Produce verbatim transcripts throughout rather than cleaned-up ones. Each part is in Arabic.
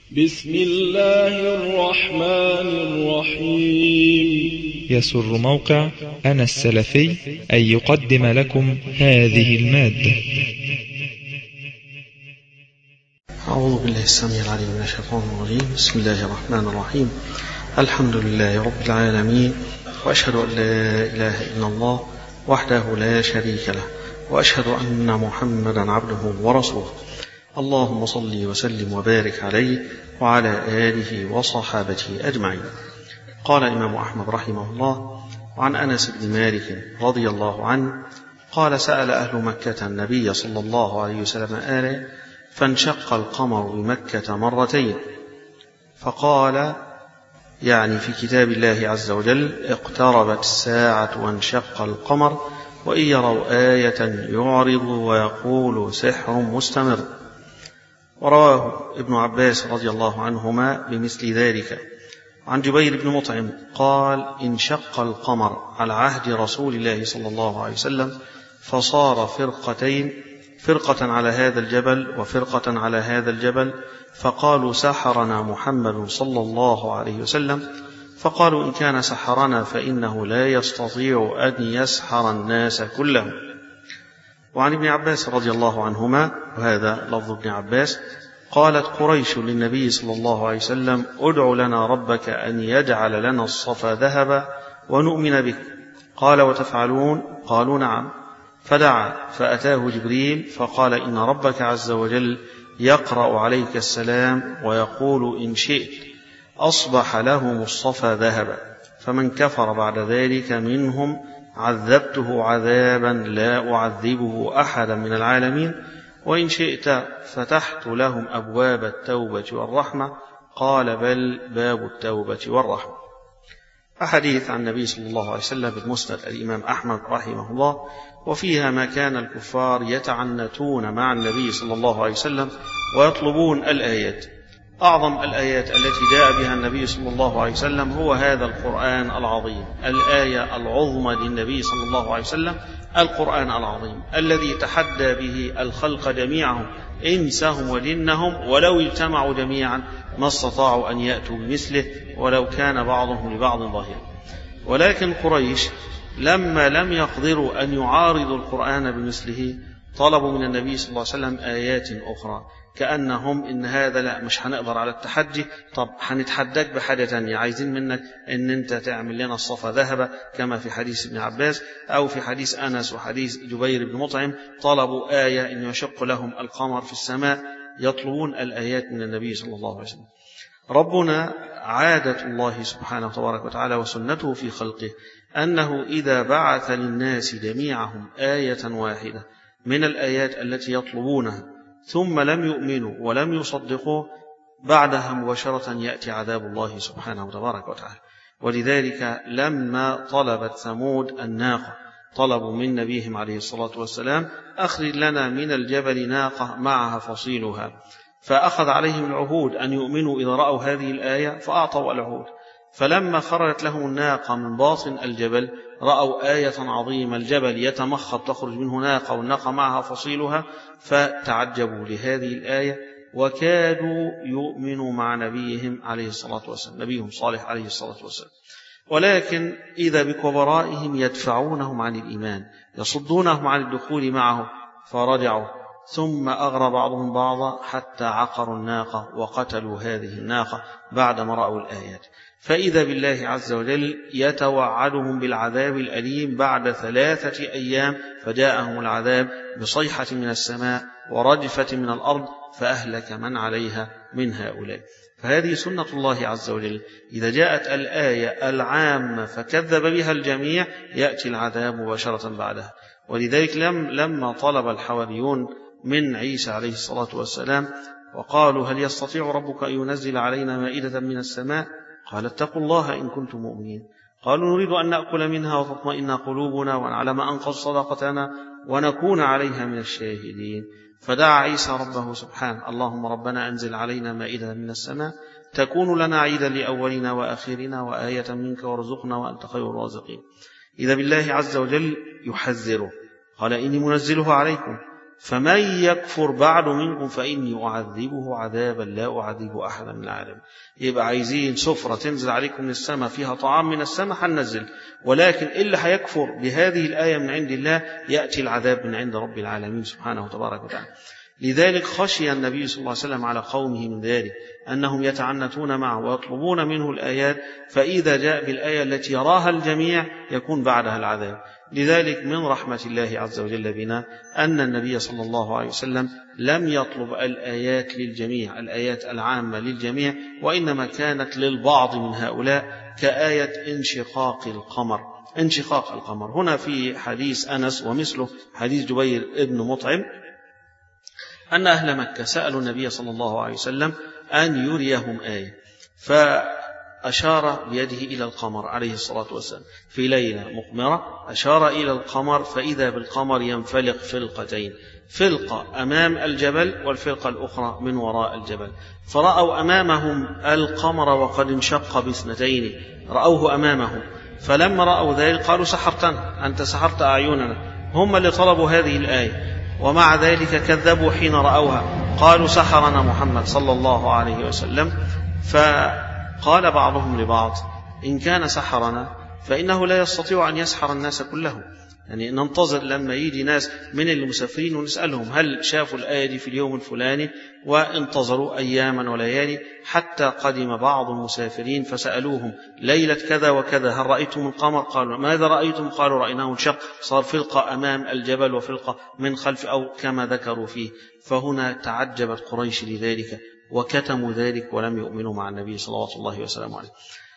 بسم الله الرحمن الرحيم. يسر موقع أنا السلفي أن يقدم لكم هذه المادة. أعوذ بالله السميع العليم من الشيطان الرجيم. بسم الله الرحمن الرحيم. الحمد لله رب العالمين، وأشهد أن لا إله إلا الله وحده لا شريك له، وأشهد أن محمدا عبده ورسوله. اللهم صل وسلم وبارك عليه وعلى آله وصحابته أجمعين. قال الإمام أحمد رحمه الله عن أنس بن مالك رضي الله عنه قال: سأل أهل مكة النبي صلى الله عليه وسلم آله فانشق القمر بمكة مرتين، فقال، يعني في كتاب الله عز وجل: اقتربت الساعة وانشق القمر وإن يروا آية يعرض ويقول سحر مستمر. ورواه ابن عباس رضي الله عنهما بمثل ذلك. عن جبير بن مطعم قال: انشق القمر على عهد رسول الله صلى الله عليه وسلم، فصار فرقتين، فرقة على هذا الجبل وفرقة على هذا الجبل، فقالوا: سحرنا محمد صلى الله عليه وسلم. فقالوا: إن كان سحرنا فإنه لا يستطيع أن يسحر الناس كلهم. وعن ابن عباس رضي الله عنهما، وهذا لفظ ابن عباس، قالت قريش للنبي صلى الله عليه وسلم: ادع لنا ربك أن يجعل لنا الصفا ذهبا ونؤمن بك. قال: وتفعلون؟ قالوا: نعم. فدعا فأتاه جبريل فقال: إن ربك عز وجل يقرأ عليك السلام ويقول إن شئت أصبح لهم الصفا ذهبا، فمن كفر بعد ذلك منهم عذبته عذابا لا أعذبه أحدا من العالمين، وإن شئت فتحت لهم أبواب التوبة والرحمة. قال: بل باب التوبة والرحمة. أحاديث عن النبي صلى الله عليه وسلم بالمسند الإمام أحمد رحمه الله، وفيها ما كان الكفار يتعنتون مع النبي صلى الله عليه وسلم ويطلبون الآيات. أعظم الآيات التي جاء بها النبي صلى الله عليه وسلم هو هذا القرآن العظيم، الآية العظمى للنبي صلى الله عليه وسلم، القرآن العظيم الذي تحدى به الخلق جميعهم إنسهم وجنهم، ولو اجتمعوا جميعا ما استطاعوا أن يأتوا بمثله ولو كان بعضهم لبعض ظهيرا. ولكن قريش لما لم يقدروا أن يعارضوا القرآن بمثله طلبوا من النبي صلى الله عليه وسلم آيات أخرى، كأنهم إن هذا لا مش هنقدر على التحدي، طب هنتحداك بحاجة تانية، عايزين منك إن أنت تعمل لنا الصفا ذهبا كما في حديث ابن عباس أو في حديث أنس وحديث جبير بن مطعم. طلبوا آية إن يشق لهم القمر في السماء، يطلبون الآيات من النبي صلى الله عليه وسلم. ربنا عادة الله سبحانه وتبارك وتعالى وسنته في خلقه أنه إذا بعث للناس جميعهم آية واحدة من الآيات التي يطلبونها ثم لم يؤمنوا ولم يصدقوا، بعدها مباشرة يأتي عذاب الله سبحانه وتبارك وتعالى. ولذلك لما طلبت ثمود الناقة طلبوا من نبيهم عليه الصلاة والسلام: أخرج لنا من الجبل ناقة معها فصيلها، فأخذ عليهم العهود أن يؤمنوا إذا رأوا هذه الآية فأعطوا العهود. فلما خرجت لهم الناقة من باطن الجبل رأوا آية عظيمة، الجبل يتمخض تخرج منه ناقة والناقة معها فصيلها، فتعجبوا لهذه الآية وكادوا يؤمنوا مع نبيهم عليه الصلاة والسلام، نبيهم صالح عليه الصلاة والسلام. ولكن إذا بكبرائهم يدفعونهم عن الإيمان، يصدونهم عن الدخول معه، فرجعوا ثم أغرى بعضهم بعضا حتى عقروا الناقة وقتلوا هذه الناقة بعدما رأوا الآيات. فإذا بالله عز وجل يتوعدهم بالعذاب الأليم بعد ثلاثة أيام، فجاءهم العذاب بصيحة من السماء ورجفة من الأرض فأهلك من عليها من هؤلاء. فهذه سنة الله عز وجل، إذا جاءت الآية العامة فكذب بها الجميع يأتي العذاب مباشرة بعدها. ولذلك لم لما طلب الحواريون من عيسى عليه الصلاة والسلام وقالوا: هل يستطيع ربك أن ينزل علينا مائدة من السماء؟ قال: اتقوا الله إن كنتم مؤمنين. قالوا: نريد أن نأكل منها وتطمئن قلوبنا ونعلم أن قد صدقتنا ونكون عليها من الشاهدين. فدعا عيسى ربه سبحانه: اللهم ربنا أنزل علينا مائدة من السماء تكون لنا عيدا لأولنا وآخرنا وآية منك وارزقنا وأنت خير الرازقين. إذا بالله عز وجل يحذره، قال: إني منزلها عليكم فمن يكفر بعد منكم فإني أعذبه عذابا لا أعذب أحدا من العالمين. يبقى عايزين سفرة تنزل عليكم من السماء فيها طعام من السماء هننزل، ولكن اللي هيكفر بهذه الآية من عند الله يأتي العذاب من عند رب العالمين سبحانه وتبارك وتعالى. لذلك خشي النبي صلى الله عليه وسلم على قومه من ذلك، أنهم يتعنتون معه ويطلبون منه الآيات، فإذا جاء بالآية التي يراها الجميع يكون بعدها العذاب. لذلك من رحمة الله عز وجل بنا أن النبي صلى الله عليه وسلم لم يطلب الآيات للجميع، الآيات العامة للجميع، وإنما كانت للبعض من هؤلاء، كآية انشقاق القمر. انشقاق القمر هنا في حديث أنس ومثله حديث جبير ابن مطعم أن أهل مكة سألوا النبي صلى الله عليه وسلم أن يريهم آية، فأشار بيده إلى القمر عليه الصلاة والسلام في ليلة مقمرة، أشار إلى القمر فإذا بالقمر ينفلق فلقتين، فلقة أمام الجبل والفلقة الأخرى من وراء الجبل، فرأوا أمامهم القمر وقد انشق باثنتين، رأوه أمامهم، فلما رأوا ذلك قالوا سحرتنا، أنت سحرت أعيننا. هم اللي طلبوا هذه الآية، ومع ذلك كذبوا حين رأوها، قالوا سحرنا محمد صلى الله عليه وسلم. فقال بعضهم لبعض إن كان سحرنا فإنه لا يستطيع أن يسحر الناس كلهم، يعني ننتظر لما يجي ناس من المسافرين ونسألهم هل شافوا الآية دي في اليوم الفلاني، وانتظروا أياما وليالي حتى قدم بعض المسافرين فسألوهم ليلة كذا وكذا هل رأيتم القمر؟ قالوا ماذا رأيتم؟ قالوا رأيناه انشق، صار فلقة أمام الجبل وفلقة من خلف أو كما ذكروا فيه. فهنا تعجبت قريش لذلك وكتموا ذلك ولم يؤمنوا مع النبي صلى الله عليه وسلم عليه.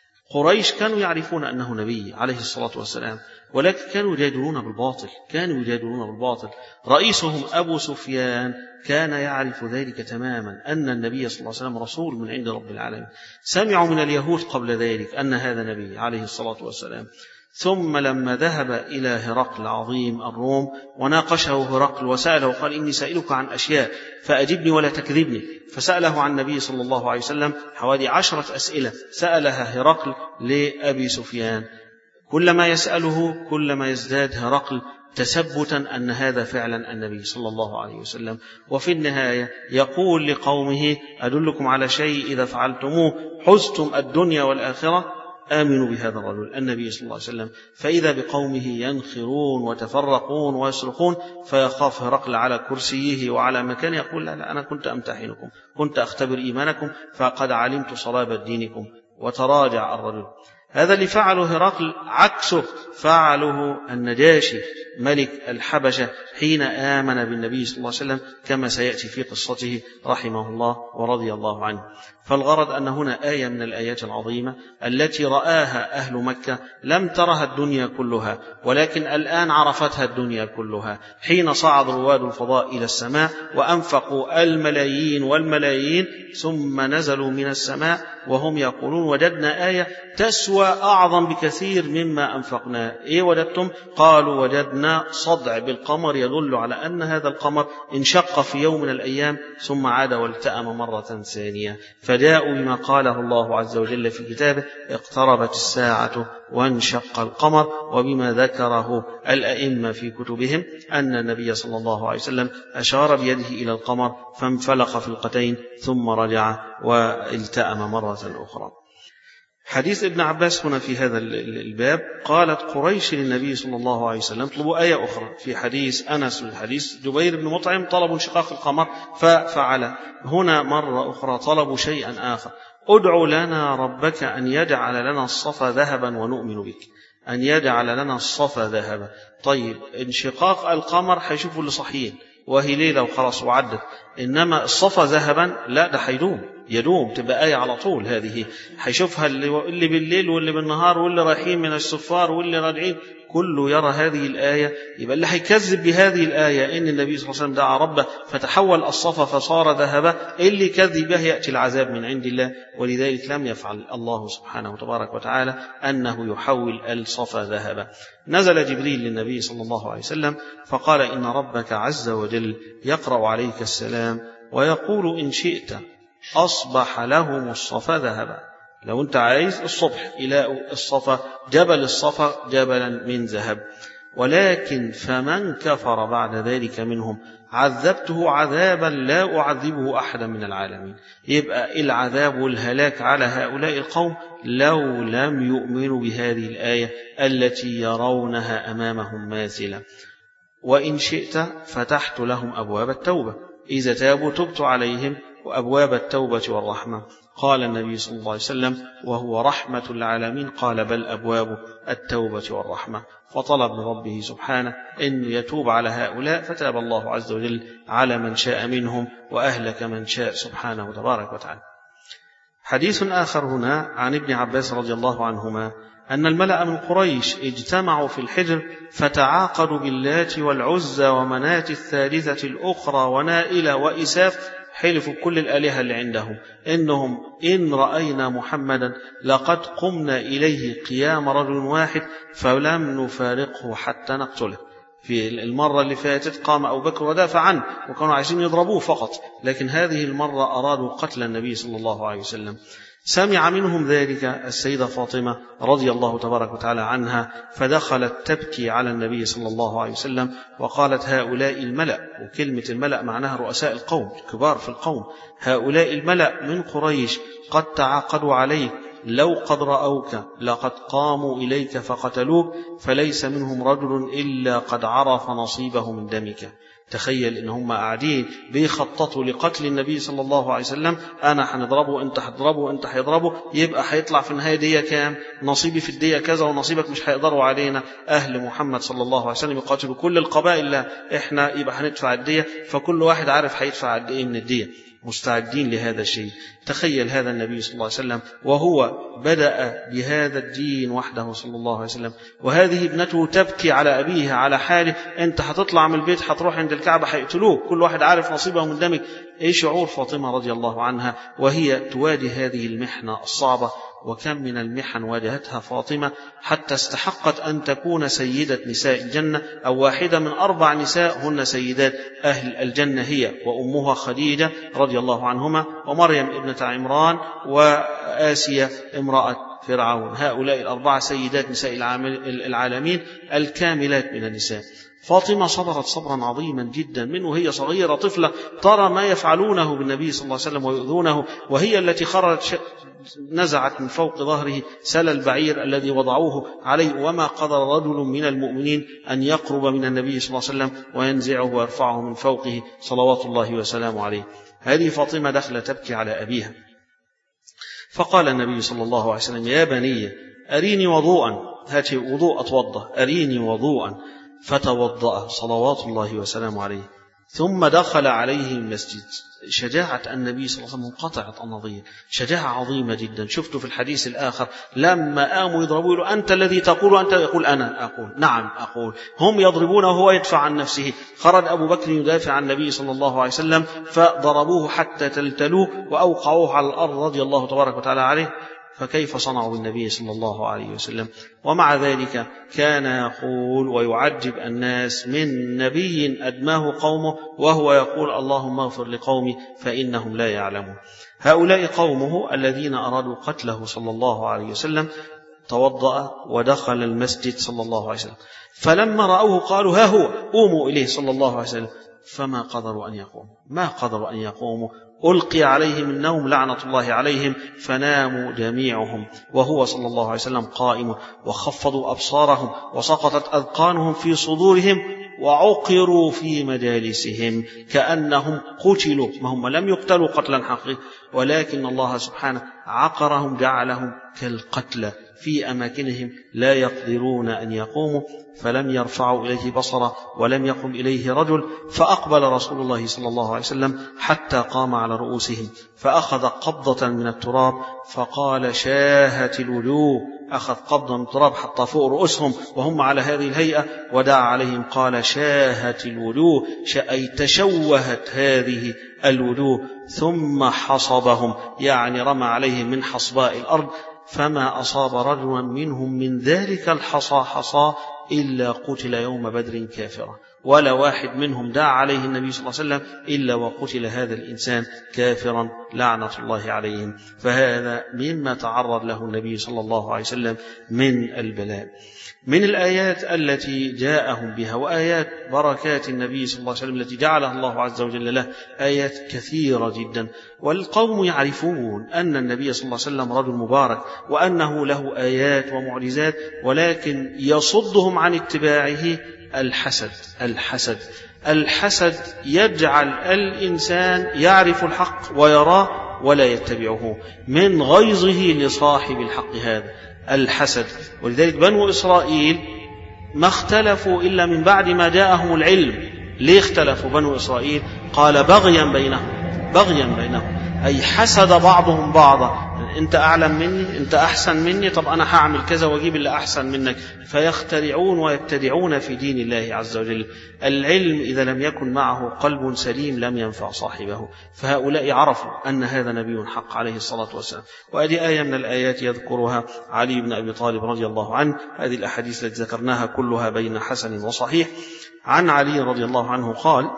قريش كانوا يعرفون أنه نبي عليه الصلاة والسلام، ولكن كانوا يجادلون بالباطل، كانوا يجادلون بالباطل. رئيسهم أبو سفيان كان يعرف ذلك تماما أن النبي صلى الله عليه وسلم رسول من عند رب العالمين. سمعوا من اليهود قبل ذلك أن هذا نبي عليه الصلاة والسلام. ثم لما ذهب إلى هرقل عظيم الروم وناقشه هرقل وسأله قال إني سائلك عن أشياء فأجبني ولا تكذبني، فسأله عن النبي صلى الله عليه وسلم حوالي عشرة أسئلة سألها هرقل لأبي سفيان، كلما يسأله كلما يزداد هرقل تثبتا أن هذا فعلا النبي صلى الله عليه وسلم. وفي النهاية يقول لقومه أدلكم على شيء إذا فعلتموه حزتم الدنيا والآخرة، آمنوا بهذا الرجل النبي صلى الله عليه وسلم. فإذا بقومه ينخرون وتفرقون ويصرخون، فيخاف هرقل على كرسيه وعلى مكانه، يقول لا, لا أنا كنت أمتحنكم، كنت أختبر إيمانكم، فقد علمت صلابة دينكم، وتراجع الرجل. هذا اللي فعله هرقل عكسه فعله النجاشي ملك الحبشة حين آمن بالنبي صلى الله عليه وسلم، كما سيأتي في قصته رحمه الله ورضي الله عنه. فالغرض أن هنا آية من الآيات العظيمة التي رآها أهل مكة لم ترها الدنيا كلها، ولكن الآن عرفتها الدنيا كلها حين صعد رواد الفضاء إلى السماء وأنفقوا الملايين والملايين، ثم نزلوا من السماء وهم يقولون وجدنا آية تسوى أعظم بكثير مما أنفقنا. إيه وجدتم؟ قالوا وجدنا صدع بالقمر يدل على أن هذا القمر انشق في يوم من الأيام ثم عاد والتأم مرة ثانية. فجاءوا بما قاله الله عز وجل في كتابه اقتربت الساعة وانشق القمر، وبما ذكره الأئمة في كتبهم أن النبي صلى الله عليه وسلم أشار بيده إلى القمر فانفلق فلقتين ثم رجع والتأم مرة أخرى. حديث ابن عباس هنا في هذا الباب قالت قريش للنبي صلى الله عليه وسلم طلبوا آية أخرى. في حديث أنس الحديث جبير بن مطعم طلبوا انشقاق القمر ففعل. هنا مرة أخرى طلبوا شيئا آخر، ادعوا لنا ربك أن يجعل لنا الصفا ذهبا ونؤمن بك، أن يجعل لنا الصفا ذهبا. طيب انشقاق القمر حيشوفوا اللي صحيين وهي ليلة وخلاص وعدت، إنما الصفا ذهبا لا، ده حيدوم يدوم، تبقى آية على طول. هذه حيشوفها اللي بالليل واللي بالنهار واللي رايحين من السفار واللي راجعين، كله يرى هذه الآية. يبقى اللي حيكذب بهذه الآية إن النبي صلى الله عليه وسلم دعا ربه فتحول الصفا فصار ذهبا، اللي كذب به يأتي العذاب من عند الله. ولذلك لم يفعل الله سبحانه وتبارك وتعالى أنه يحول الصفا ذهبا. نزل جبريل للنبي صلى الله عليه وسلم فقال إن ربك عز وجل يقرأ عليك السلام ويقول إن شئت أصبح لهم الصفا ذهبا. لو أنت عايز الصبح إلى الصفا، جبل الصفا جبلا من ذهب، ولكن فمن كفر بعد ذلك منهم عذبته عذابا لا أعذبه أحدا من العالمين. يبقى العذاب والهلاك على هؤلاء القوم لو لم يؤمنوا بهذه الآية التي يرونها أمامهم ماثلة. وإن شئت فتحت لهم أبواب التوبة، إذا تابوا تبت عليهم، وأبواب التوبة والرحمة. قال النبي صلى الله عليه وسلم وهو رحمة العالمين قال بل أبواب التوبة والرحمة. فطلب من ربه سبحانه أن يتوب على هؤلاء، فتاب الله عز وجل على من شاء منهم وأهلك من شاء سبحانه تبارك وتعالى. حديث آخر هنا عن ابن عباس رضي الله عنهما أن الملأ من قريش اجتمعوا في الحجر فتعاقدوا باللات والعزى ومناة الثالثة الأخرى ونائلة وإساف، حلفوا كل الآلهة اللي عندهم إنهم إن رأينا محمدا لقد قمنا إليه قيام رجل واحد فلم نفارقه حتى نقتله. في المرة اللي فاتت قام أبو بكر ودافع عنه وكانوا عايزين يضربوه فقط، لكن هذه المرة أرادوا قتل النبي صلى الله عليه وسلم. سمع منهم ذلك السيدة فاطمة رضي الله تبارك وتعالى عنها، فدخلت تبكي على النبي صلى الله عليه وسلم وقالت هؤلاء الملأ، وكلمة الملأ معناها رؤساء القوم كبار في القوم، هؤلاء الملأ من قريش قد تعاقدوا عليك، لو قد رأوك لقد قاموا إليك فقتلوك، فليس منهم رجل إلا قد عرف نصيبه من دمك. تخيل إن هم قاعدين بيخططوا لقتل النبي صلى الله عليه وسلم، أنا هنضربه أنت هتضربه أنت هيضربه، يبقى هيطلع في النهاية دية كام؟ نصيبي في الدية كذا ونصيبك مش هيقدروا علينا. أهل محمد صلى الله عليه وسلم يقاتلوا كل القبائل، لا إحنا يبقى هندفع الدية، فكل واحد عارف هيدفع قد إيه من الدية، مستعدين لهذا الشيء. تخيل هذا النبي صلى الله عليه وسلم وهو بدأ بهذا الدين وحده صلى الله عليه وسلم، وهذه ابنته تبكي على أبيها على حاله، أنت هتطلع من البيت هتروح عند الكعبة هيقتلوك، كل واحد عارف نصيبه من دمك. إيه شعور فاطمة رضي الله عنها وهي تواجه هذه المحنة الصعبة؟ وكم من المحن واجهتها فاطمة حتى استحقت أن تكون سيدة نساء الجنة، أو واحدة من أربع نساء هن سيدات أهل الجنة، هي وأمها خديجة رضي الله عنهما، ومريم ابنة عمران، وآسيا امرأة فرعون. هؤلاء الأربعة سيدات نساء العالمين الكاملات من النساء. فاطمة صبرت صبرا عظيما جدا من وهي صغيرة طفلة ترى ما يفعلونه بالنبي صلى الله عليه وسلم ويؤذونه، وهي التي خرجت نزعت من فوق ظهره سل البعير الذي وضعوه عليه، وما قدر رجل من المؤمنين أن يقرب من النبي صلى الله عليه وسلم وينزعه ويرفعه من فوقه صلوات الله وسلامه عليه. هذه فاطمة دخلت تبكي على أبيها، فقال النبي صلى الله عليه وسلم يا بني أريني وضوءا، هاتي وضوء أتوضأ، أريني وضوءا، فتوضأ صلوات الله وسلامه عليه، ثم دخل عليه المسجد. شجاعة النبي صلى الله عليه وسلم منقطعة النظير، شجاعة عظيمة جدا. شفته في الحديث الآخر لما قاموا يضربوا له أنت الذي تقول أنت، يقول أنا أقول نعم أقول. هم يضربونه وهو يدفع عن نفسه. خرج أبو بكر يدافع عن النبي صلى الله عليه وسلم فضربوه حتى تلتلوه وأوقعوه على الأرض رضي الله تبارك وتعالى عليه. فكيف صنعوا بالنبي صلى الله عليه وسلم؟ ومع ذلك كان يقول ويعجب الناس من نبي أدماه قومه وهو يقول اللهم اغفر لقومي فإنهم لا يعلمون. هؤلاء قومه الذين أرادوا قتله صلى الله عليه وسلم توضأ ودخل المسجد صلى الله عليه وسلم، فلما رأوه قالوا ها هو، قوموا إليه صلى الله عليه وسلم، فما قدروا أن يقوموا، ما قدروا أن يقوموا. ألقي عليهم النوم لعنة الله عليهم فناموا جميعهم وهو صلى الله عليه وسلم قائم، وخفضوا أبصارهم وسقطت أذقانهم في صدورهم وعقروا في مجالسهم كأنهم قتلوا، ما هم لم يقتلوا قتلا حقيقيا، ولكن الله سبحانه عقرهم جعلهم كالقتلى في أماكنهم لا يقدرون أن يقوموا. فلم يرفعوا إليه بصرا ولم يقم إليه رجل، فأقبل رسول الله صلى الله عليه وسلم حتى قام على رؤوسهم فأخذ قبضة من التراب فقال شاهت الوجوه، أخذ قبضة من التراب حتى فوق رؤوسهم وهم على هذه الهيئة ودعا عليهم قال شاهت الوجوه، أي تشوهت هذه الوجوه، ثم حصبهم يعني رمى عليهم من حصباء الأرض، فما أصاب رجلا منهم من ذلك الحصى حصى إلا قتل يوم بدر كافرا. ولا واحد منهم دعا عليه النبي صلى الله عليه وسلم إلا وقتل هذا الإنسان كافرا لعنة الله عليهم. فهذا مما تعرض له النبي صلى الله عليه وسلم من البلاء. من الآيات التي جاءهم بها وآيات بركات النبي صلى الله عليه وسلم التي جعلها الله عز وجل له آيات كثيرة جدا، والقوم يعرفون أن النبي صلى الله عليه وسلم رجل مبارك وأنه له آيات ومعجزات، ولكن يصدهم عن اتباعه الحسد. الحسد الحسد يجعل الإنسان يعرف الحق ويراه ولا يتبعه من غيظه لصاحب الحق هذا الحسد. ولذلك بنو إسرائيل ما اختلفوا إلا من بعد ما جاءهم العلم. ليه اختلفوا بنو إسرائيل؟ قال بغيا بينهم، بغيا بينهم، أي حسد بعضهم بعضا. أنت أعلم مني، أنت أحسن مني، طب أنا هعمل كذا وأجيب اللي أحسن منك، فيخترعون ويبتدعون في دين الله عز وجل. العلم إذا لم يكن معه قلب سليم لم ينفع صاحبه. فهؤلاء عرفوا أن هذا نبي حق عليه الصلاة والسلام. وهذه آية من الآيات يذكرها علي بن أبي طالب رضي الله عنه. هذه الأحاديث التي ذكرناها كلها بين حسن وصحيح. عن علي رضي الله عنه قال: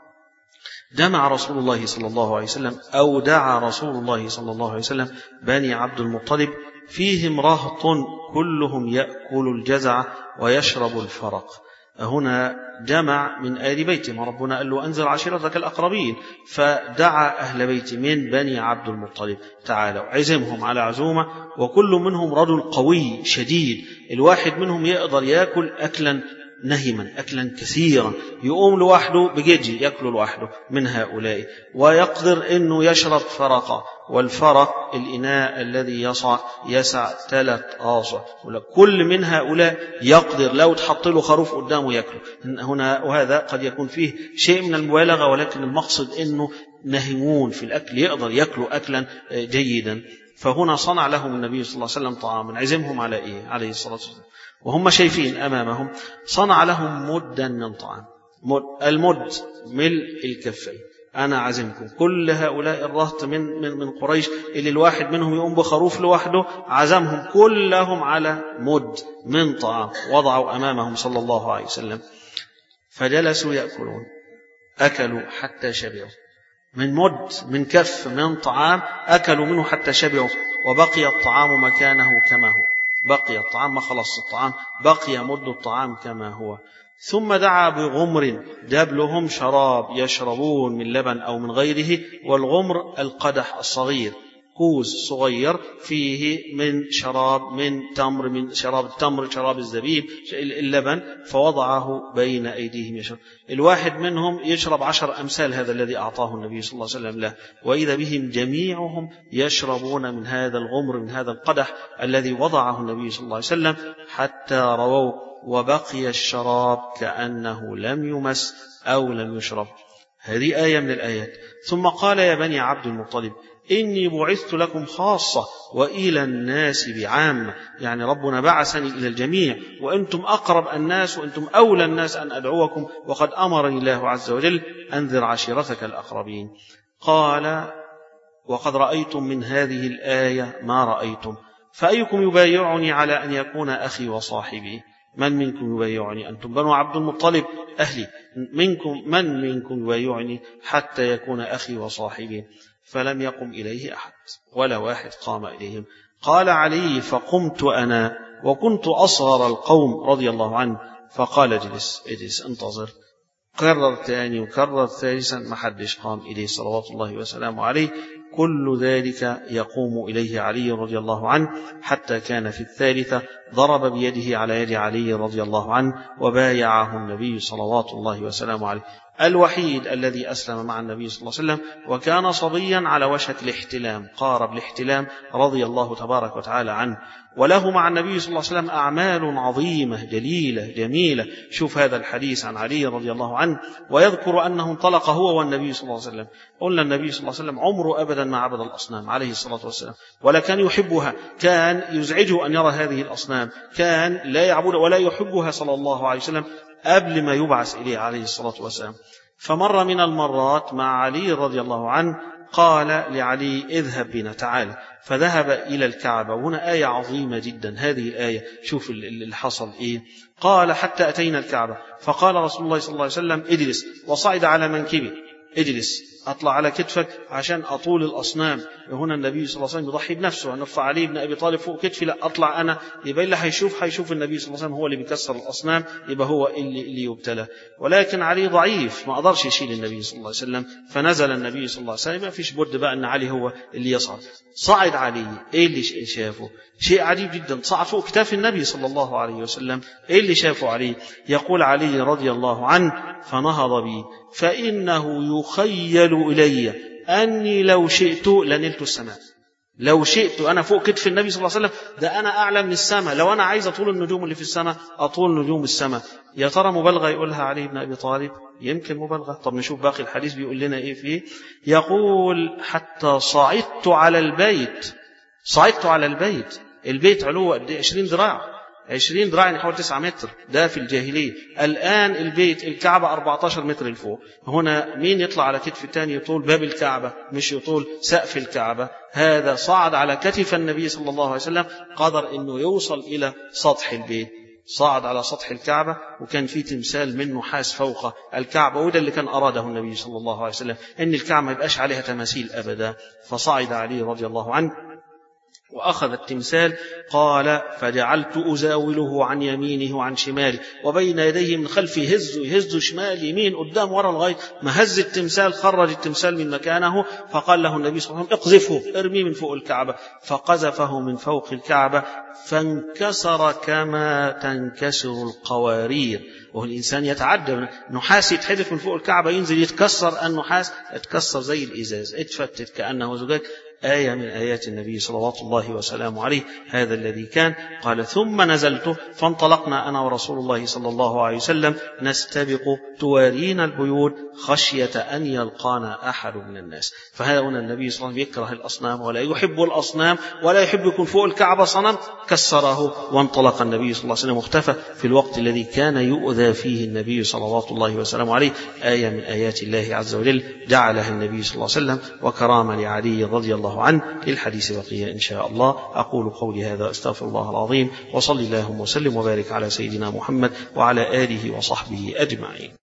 جمع رسول الله صلى الله عليه وسلم أو دعا رسول الله صلى الله عليه وسلم بني عبد المطلب فيهم رهط كلهم يأكل الجزع ويشرب الفرق. هنا جمع من آل بيته، ما ربنا قال له أنزل عشيرتك الأقربين، فدعا أهل بيت من بني عبد المطلب تعالوا، عزمهم على عزومة، وكل منهم رجل قوي شديد، الواحد منهم يقدر يأكل أكلا نهما، أكلا كثيرا، يقوم لوحده بجيجي يأكل لوحده من هؤلاء، ويقدر أنه يشرب فرقة. والفرق الإناء الذي يسع يسع ثلاث آصع، كل من هؤلاء يقدر لو تحط له خروف قدامه يأكله. هنا وهذا قد يكون فيه شيء من المبالغة، ولكن المقصد أنه نهمون في الأكل، يقدر يأكلوا أكلا جيدا. فهنا صنع لهم النبي صلى الله عليه وسلم طعاما، عزمهم على إيه عليه الصلاة والسلام وهم شايفين أمامهم، صنع لهم مدا من طعام. مد المد ملء الكفين. أنا عزمكم كل هؤلاء الرهط من, من, من قريش اللي الواحد منهم يقوم بخروف لوحده، عزمهم كلهم على مد من طعام وضعوا أمامهم صلى الله عليه وسلم. فجلسوا يأكلون، أكلوا حتى شبعوا من مد، من كف من طعام، أكلوا منه حتى شبعوا، وبقي الطعام مكانه كما هو. بقي الطعام، ما خلص الطعام، بقي مد الطعام كما هو. ثم دعا بغمر، جاب لهم شراب يشربون من لبن أو من غيره. والغمر القدح الصغير، كوز صغير فيه من شراب، من تمر، من شراب التمر، شراب الزبيب، اللبن، فوضعه بين أيديهم يشرب. الواحد منهم يشرب عشر أمثال هذا الذي أعطاه النبي صلى الله عليه وسلم له، وإذا بهم جميعهم يشربون من هذا الغمر، من هذا القدح الذي وضعه النبي صلى الله عليه وسلم، حتى رووا وبقي الشراب كأنه لم يمس أو لم يشرب. هذه آية من الآيات. ثم قال: يا بني عبد المطلب إني بعثت لكم خاصة وإلى الناس بعامة، يعني ربنا بعثني إلى الجميع، وأنتم أقرب الناس وأنتم أولى الناس أن أدعوكم، وقد أمرني الله عز وجل أنذر عشيرتك الأقربين. قال: وقد رأيتم من هذه الآية ما رأيتم، فأيكم يبايعني على أن يكون أخي وصاحبي؟ من منكم يبايعني؟ أنتم بنو عبد المطلب أهلي، منكم من منكم يبايعني حتى يكون أخي وصاحبي؟ فلم يقم إليه أحد، ولا واحد قام إليهم. قال علي: فقمت أنا وكنت أصغر القوم رضي الله عنه، فقال: اجلس اجلس انتظر. كرر ثاني وكرر ثالثا، ما حدش قام إليه صلوات الله وسلامه عليه. كل ذلك يقوم إليه علي رضي الله عنه، حتى كان في الثالثة ضرب بيده على يد علي رضي الله عنه، وبايعه النبي صلوات الله وسلامه عليه، الوحيد الذي أسلم مع النبي صلى الله عليه وسلم، وكان صبيا على وشك الاحتلام، قارب الاحتلام رضي الله تبارك وتعالى عنه. وله مع النبي صلى الله عليه وسلم أعمال عظيمة جليلة جميلة. شوف هذا الحديث عن علي رضي الله عنه، ويذكر أنه انطلق هو والنبي صلى الله عليه وسلم. قلنا النبي صلى الله عليه وسلم عمره أبدا ما عبد الأصنام عليه الصلاة والسلام، ولا كان يحبها، كان يزعجه أن يرى هذه الأصنام، كان لا يعبد ولا يحبها صلى الله عليه وسلم قبل ما يبعث إليه عليه الصلاة والسلام. فمر من المرات مع علي رضي الله عنه قال لعلي اذهب بنا تعالى، فذهب إلى الكعبة. وهنا آية عظيمة جدا، هذه الآية شوف اللي حصل إيه. قال حتى أتينا الكعبة فقال رسول الله صلى الله عليه وسلم اجلس، وصعد على منكبه، اجلس أطلع على كتفك عشان أطول الأصنام. هنا النبي صلى الله عليه وسلم يضحي بنفسه، نرفع علي بن أبي طالب فوق كتفي، لا أطلع أنا، يبقى اللي هيشوف هيشوف النبي صلى الله عليه وسلم هو اللي بيكسر الأصنام، يبقى هو اللي, اللي يبتلى. ولكن علي ضعيف ما قدرش يشيل النبي صلى الله عليه وسلم، فنزل النبي صلى الله عليه وسلم، ما فيش بد بقى أن علي هو اللي يصعد. صعد علي، إيه اللي شافه؟ شيء عجيب جدا، صعد فوق كتاف النبي صلى الله عليه وسلم. إيه اللي شافه علي؟ يقول علي رضي الله عنه فنهض بي فإنه يخيل إلي أني لو شئت لنلت السماء. لو شئت أنا فوق كتف النبي صلى الله عليه وسلم، ده أنا أعلى من السماء، لو أنا عايز أطول النجوم اللي في السماء أطول نجوم السماء. يا ترى مبالغة يقولها علي بن أبي طالب؟ يمكن مبالغة. طب نشوف باقي الحديث بيقول لنا إيه فيه. يقول حتى صعدت على البيت، صعدت على البيت، البيت علوه قد عشرين ذراع، عشرين ذراع يعني حوالي تسعة متر، ده في الجاهلية. الآن البيت الكعبة أربعة عشر متر لفوق. هنا مين يطلع على كتف الثاني؟ يطول باب الكعبة مش يطول سقف الكعبة. هذا صعد على كتف النبي صلى الله عليه وسلم، قدر انه يوصل الى سطح البيت. صعد على سطح الكعبة، وكان في تمثال من نحاس فوق الكعبة، وده اللي كان أراده النبي صلى الله عليه وسلم، ان الكعبة ما يبقاش عليها تماثيل أبدا. فصعد علي رضي الله عنه وأخذ التمثال. قال فجعلت أزاوله عن يمينه وعن شماله وبين يديه من خلفه، يهز يهز شمال يمين قدام ورا لغاية ما هز التمثال، خرج التمثال من مكانه. فقال له النبي صلى الله عليه وسلم اقذفه، ارميه من فوق الكعبة. فقذفه من فوق الكعبة فانكسر كما تنكسر القوارير. والإنسان يتعجب، نحاس يتحدف من فوق الكعبة ينزل يتكسر، النحاس يتكسر زي الإزاز، اتفتت كأنه زجاج. آية من آيات النبي صلوات الله وسلامه عليه، هذا الذي كان. قال ثم نزلت فانطلقنا أنا ورسول الله صلى الله عليه وسلم نستبق توارينا البيوت خشية أن يلقانا أحد من الناس. فهذا هنا النبي صلى الله عليه وسلم يكره الأصنام ولا يحب الأصنام ولا يحب يكون فوق الكعبة صنم، كسره وانطلق النبي صلى الله عليه وسلم واختفى في الوقت الذي كان يؤذى فيه النبي صلوات الله وسلامه عليه. آية من آيات الله عز وجل جعلها النبي صلى الله عليه وسلم وكرامة لعلي رضي الله عنه. للحديث بقية إن شاء الله. أقول قولي هذا أستغفر الله العظيم، وصلي اللهم وسلم وبارك على سيدنا محمد وعلى آله وصحبه أجمعين.